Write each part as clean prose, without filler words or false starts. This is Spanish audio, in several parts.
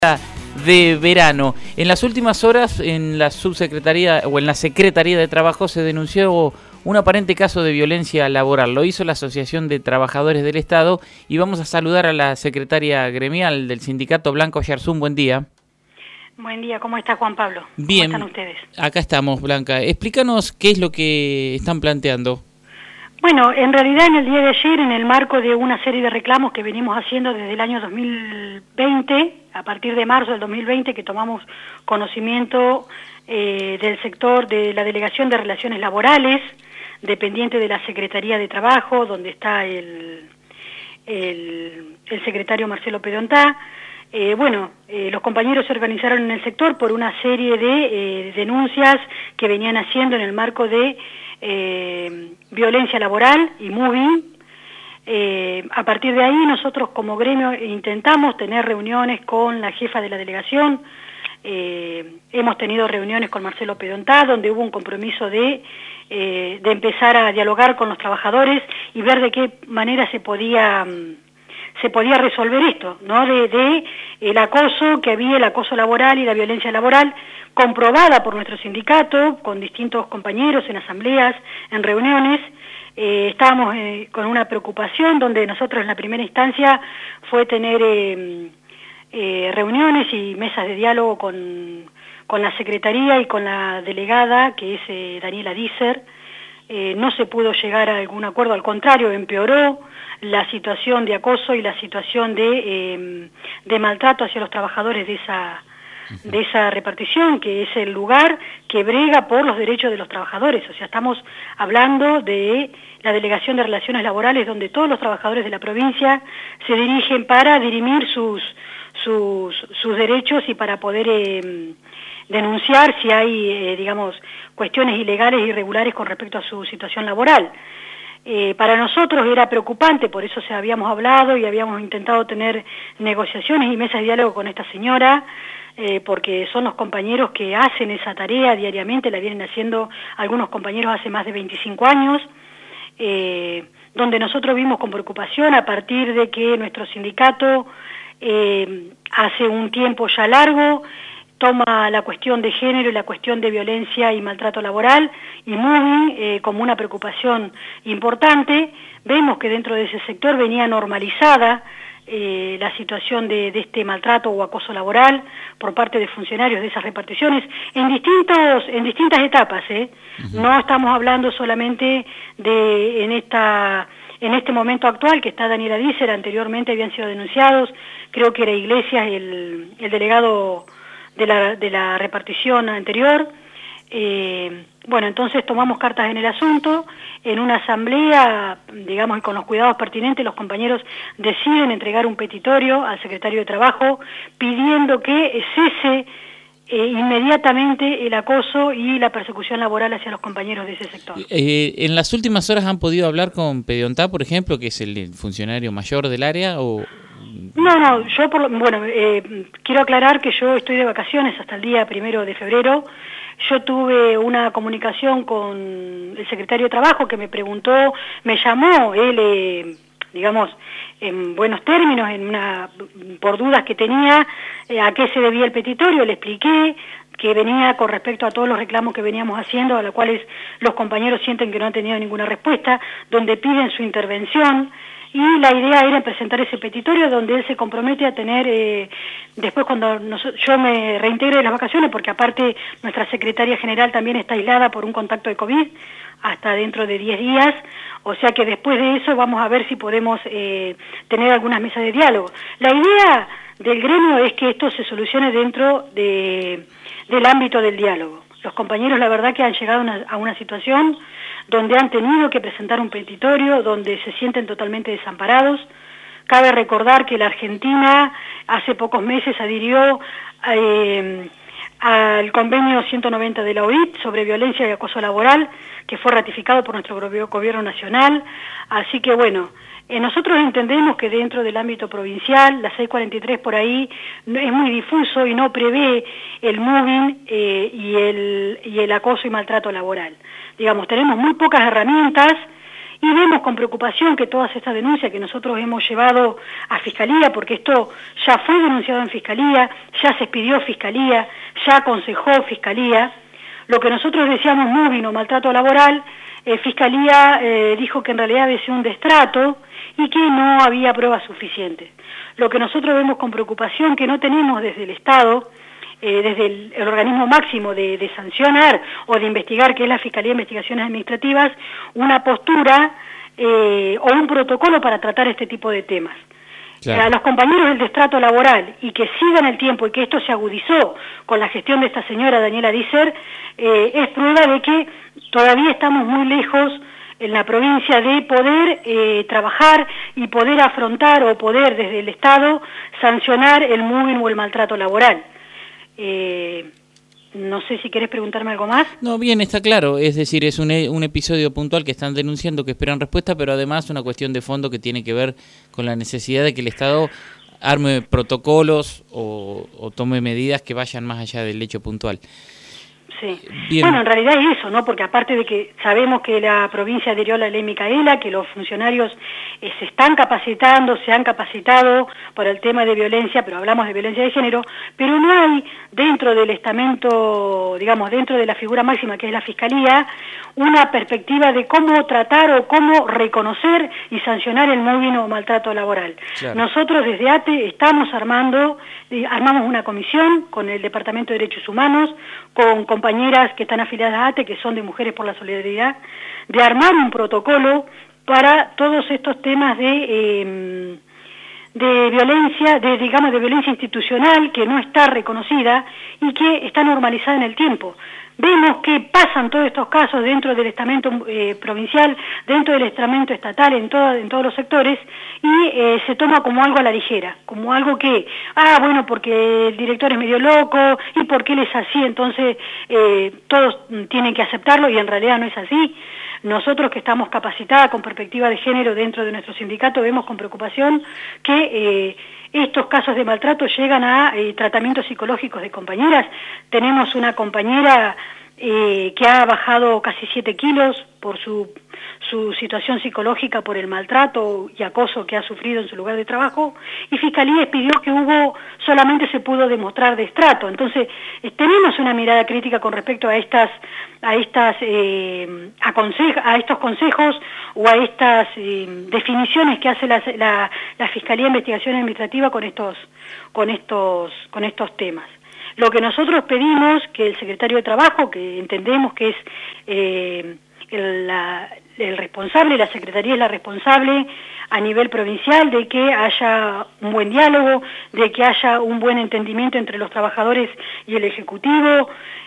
de verano. En las últimas horas, en la subsecretaría o en la Secretaría de Trabajo se denunció un aparente caso de violencia laboral. Lo hizo la Asociación de Trabajadores del Estado y vamos a saludar a la secretaria gremial del sindicato, Blanca Oyarzún. Buen día. Buen día, ¿cómo está Juan Pablo? Bien. ¿Cómo están ustedes? Acá estamos, Blanca. Explícanos qué es lo que están planteando. Bueno, en realidad en el día de ayer, en el marco de una serie de reclamos que venimos haciendo desde el año 2020, a partir de marzo del 2020, que tomamos conocimiento del sector de la Delegación de Relaciones Laborales, dependiente de la Secretaría de Trabajo, donde está el secretario Marcelo Pedontá. Los compañeros se organizaron en el sector por una serie de denuncias que venían haciendo en el marco de violencia laboral y moving. A partir de ahí nosotros como gremio intentamos tener reuniones con la jefa de la delegación. Hemos tenido reuniones con Marcelo Pedontá, donde hubo un compromiso de empezar a dialogar con los trabajadores y ver de qué manera se podía resolver esto, ¿no? De el acoso que había, el acoso laboral y la violencia laboral, comprobada por nuestro sindicato, con distintos compañeros en asambleas, en reuniones. Estábamos con una preocupación donde nosotros en la primera instancia fue tener reuniones y mesas de diálogo con la Secretaría y con la delegada, que es Daniela Dícer. No se pudo llegar a algún acuerdo, al contrario, empeoró la situación de acoso y la situación de maltrato hacia los trabajadores de esa repartición, que es el lugar que brega por los derechos de los trabajadores. O sea, estamos hablando de la Delegación de Relaciones Laborales, donde todos los trabajadores de la provincia se dirigen para dirimir sus derechos y para poder denunciar si hay, cuestiones ilegales e irregulares con respecto a su situación laboral. Para nosotros era preocupante, por eso habíamos hablado y habíamos intentado tener negociaciones y mesas de diálogo con esta señora, porque son los compañeros que hacen esa tarea diariamente, la vienen haciendo algunos compañeros hace más de 25 años, donde nosotros vimos con preocupación a partir de que nuestro sindicato hace un tiempo ya largo toma la cuestión de género y la cuestión de violencia y maltrato laboral y moving como una preocupación importante. Vemos que dentro de ese sector venía normalizada la situación de este maltrato o acoso laboral por parte de funcionarios de esas reparticiones en distintas etapas. No estamos hablando solamente de en este momento actual que está Daniela Dícer. Anteriormente habían sido denunciados, creo que era Iglesias el delegado de la repartición anterior. Entonces tomamos cartas en el asunto, en una asamblea, y con los cuidados pertinentes, los compañeros deciden entregar un petitorio al secretario de Trabajo pidiendo que cese inmediatamente el acoso y la persecución laboral hacia los compañeros de ese sector. ¿En las últimas horas han podido hablar con Pedontá, por ejemplo, que es el funcionario mayor del área, o...? No, yo quiero aclarar que yo estoy de vacaciones hasta el día 1 de febrero. Yo tuve una comunicación con el secretario de Trabajo que me preguntó, me llamó, él, en buenos términos, por dudas que tenía, a qué se debía el petitorio. Le expliqué que venía con respecto a todos los reclamos que veníamos haciendo, a los cuales los compañeros sienten que no han tenido ninguna respuesta, donde piden su intervención. Y la idea era presentar ese petitorio donde él se compromete a tener, después cuando yo me reintegre de las vacaciones, porque aparte nuestra secretaria general también está aislada por un contacto de COVID hasta dentro de 10 días, o sea que después de eso vamos a ver si podemos tener algunas mesas de diálogo. La idea del gremio es que esto se solucione dentro del ámbito del diálogo. Los compañeros la verdad que han llegado a una situación donde han tenido que presentar un petitorio, donde se sienten totalmente desamparados. Cabe recordar que la Argentina hace pocos meses adhirió al convenio 190 de la OIT sobre violencia y acoso laboral, que fue ratificado por nuestro gobierno nacional. Así que nosotros entendemos que dentro del ámbito provincial, la 643 por ahí es muy difuso y no prevé el moving y el acoso y maltrato laboral. Tenemos muy pocas herramientas y vemos con preocupación que todas estas denuncias que nosotros hemos llevado a Fiscalía, porque esto ya fue denunciado en Fiscalía, ya se expidió Fiscalía, ya aconsejó Fiscalía, lo que nosotros decíamos moving o maltrato laboral, Fiscalía dijo que en realidad había sido un destrato y que no había pruebas suficientes. Lo que nosotros vemos con preocupación que no tenemos desde el Estado, desde el organismo máximo de sancionar o de investigar, que es la Fiscalía de Investigaciones Administrativas, una postura o un protocolo para tratar este tipo de temas. Claro. A los compañeros del destrato laboral y que sigan el tiempo y que esto se agudizó con la gestión de esta señora Daniela Dicer, es prueba de que todavía estamos muy lejos en la provincia de poder trabajar y poder afrontar o poder desde el Estado sancionar el moving o el maltrato laboral. No sé si querés preguntarme algo más. No, bien, está claro. Es decir, es un episodio puntual que están denunciando, que esperan respuesta, pero además una cuestión de fondo que tiene que ver con la necesidad de que el Estado arme protocolos o tome medidas que vayan más allá del hecho puntual. Sí. Bien. Bueno, en realidad es eso, ¿no? Porque aparte de que sabemos que la provincia adhirió a la ley Micaela, que los funcionarios se están capacitando, se han capacitado por el tema de violencia, pero hablamos de violencia de género, pero no hay dentro del estamento, digamos, dentro de la figura máxima que es la Fiscalía, una perspectiva de cómo tratar o cómo reconocer y sancionar el moving o maltrato laboral. Claro. Nosotros desde ATE armamos una comisión con el Departamento de Derechos Humanos, con compañeras que están afiliadas a ATE, que son de Mujeres por la Solidaridad, de armar un protocolo para todos estos temas de violencia, de violencia institucional que no está reconocida y que está normalizada en el tiempo. Vemos que pasan todos estos casos dentro del estamento provincial, dentro del estamento estatal, en todos los sectores, y se toma como algo a la ligera, como algo que, bueno, porque el director es medio loco, y porque él es así, entonces todos tienen que aceptarlo, y en realidad no es así. Nosotros que estamos capacitadas con perspectiva de género dentro de nuestro sindicato vemos con preocupación que estos casos de maltrato llegan a tratamientos psicológicos de compañeras. Tenemos una compañera que ha bajado casi 7 kilos por su situación psicológica, por el maltrato y acoso que ha sufrido en su lugar de trabajo, y Fiscalía pidió que solamente se pudo demostrar destrato. Entonces, tenemos una mirada crítica con respecto a estos consejos o a estas definiciones que hace la Fiscalía de Investigación Administrativa con estos temas. Lo que nosotros pedimos que el secretario de Trabajo, que entendemos que es el responsable, la Secretaría es la responsable a nivel provincial de que haya un buen diálogo, de que haya un buen entendimiento entre los trabajadores y el Ejecutivo.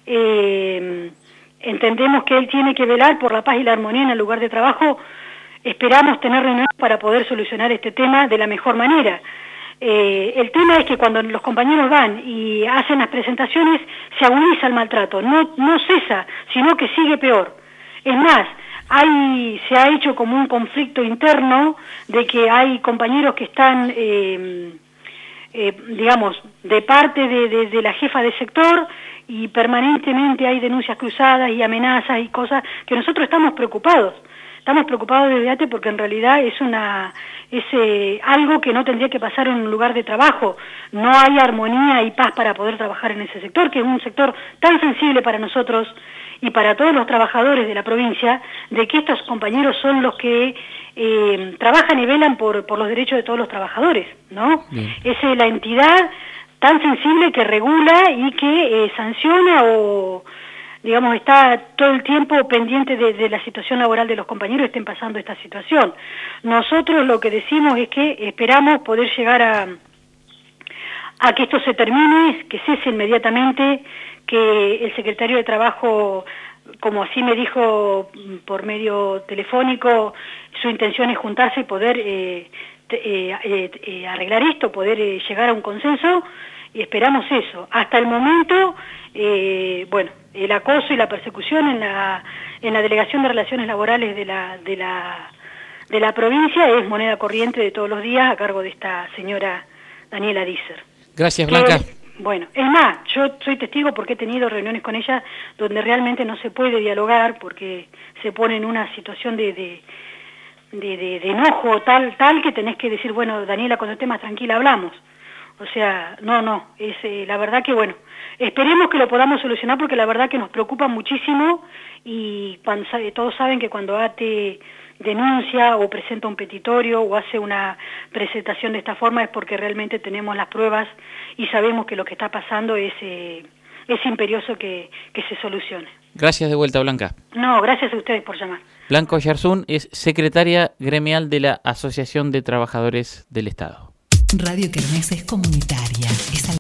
Entendemos que él tiene que velar por la paz y la armonía en el lugar de trabajo. Esperamos tener reuniones para poder solucionar este tema de la mejor manera. El tema es que cuando los compañeros van y hacen las presentaciones se agudiza el maltrato, no cesa, sino que sigue peor. Es más, se ha hecho como un conflicto interno de que hay compañeros que están, de parte de la jefa de sector, y permanentemente hay denuncias cruzadas y amenazas y cosas que nosotros estamos preocupados. Estamos preocupados desde ATE porque en realidad es algo que no tendría que pasar en un lugar de trabajo. No hay armonía y paz para poder trabajar en ese sector, que es un sector tan sensible para nosotros y para todos los trabajadores de la provincia, de que estos compañeros son los que trabajan y velan por los derechos de todos los trabajadores, ¿no? Bien. Es la entidad tan sensible que regula y que sanciona o está todo el tiempo pendiente de la situación laboral de los compañeros que estén pasando esta situación. Nosotros lo que decimos es que esperamos poder llegar a que esto se termine, que cese inmediatamente, que el secretario de Trabajo, como así me dijo por medio telefónico, su intención es juntarse y poder arreglar esto, poder llegar a un consenso, y esperamos eso. Hasta el momento, el acoso y la persecución en la Delegación de Relaciones Laborales de la provincia es moneda corriente de todos los días a cargo de esta señora Daniela Dicer. Gracias, Blanca. Es más, yo soy testigo porque he tenido reuniones con ella donde realmente no se puede dialogar porque se pone en una situación de enojo tal que tenés que decir, bueno, Daniela, cuando estés más tranquila hablamos. O sea, no, es la verdad que bueno, esperemos que lo podamos solucionar porque la verdad que nos preocupa muchísimo y todos saben que cuando ATE denuncia o presenta un petitorio o hace una presentación de esta forma es porque realmente tenemos las pruebas y sabemos que lo que está pasando es imperioso que se solucione. Gracias de vuelta, Blanca. No, gracias a ustedes por llamar. Blanca Oyarzún es secretaria gremial de la Asociación de Trabajadores del Estado. Radio Kermés es comunitaria. Es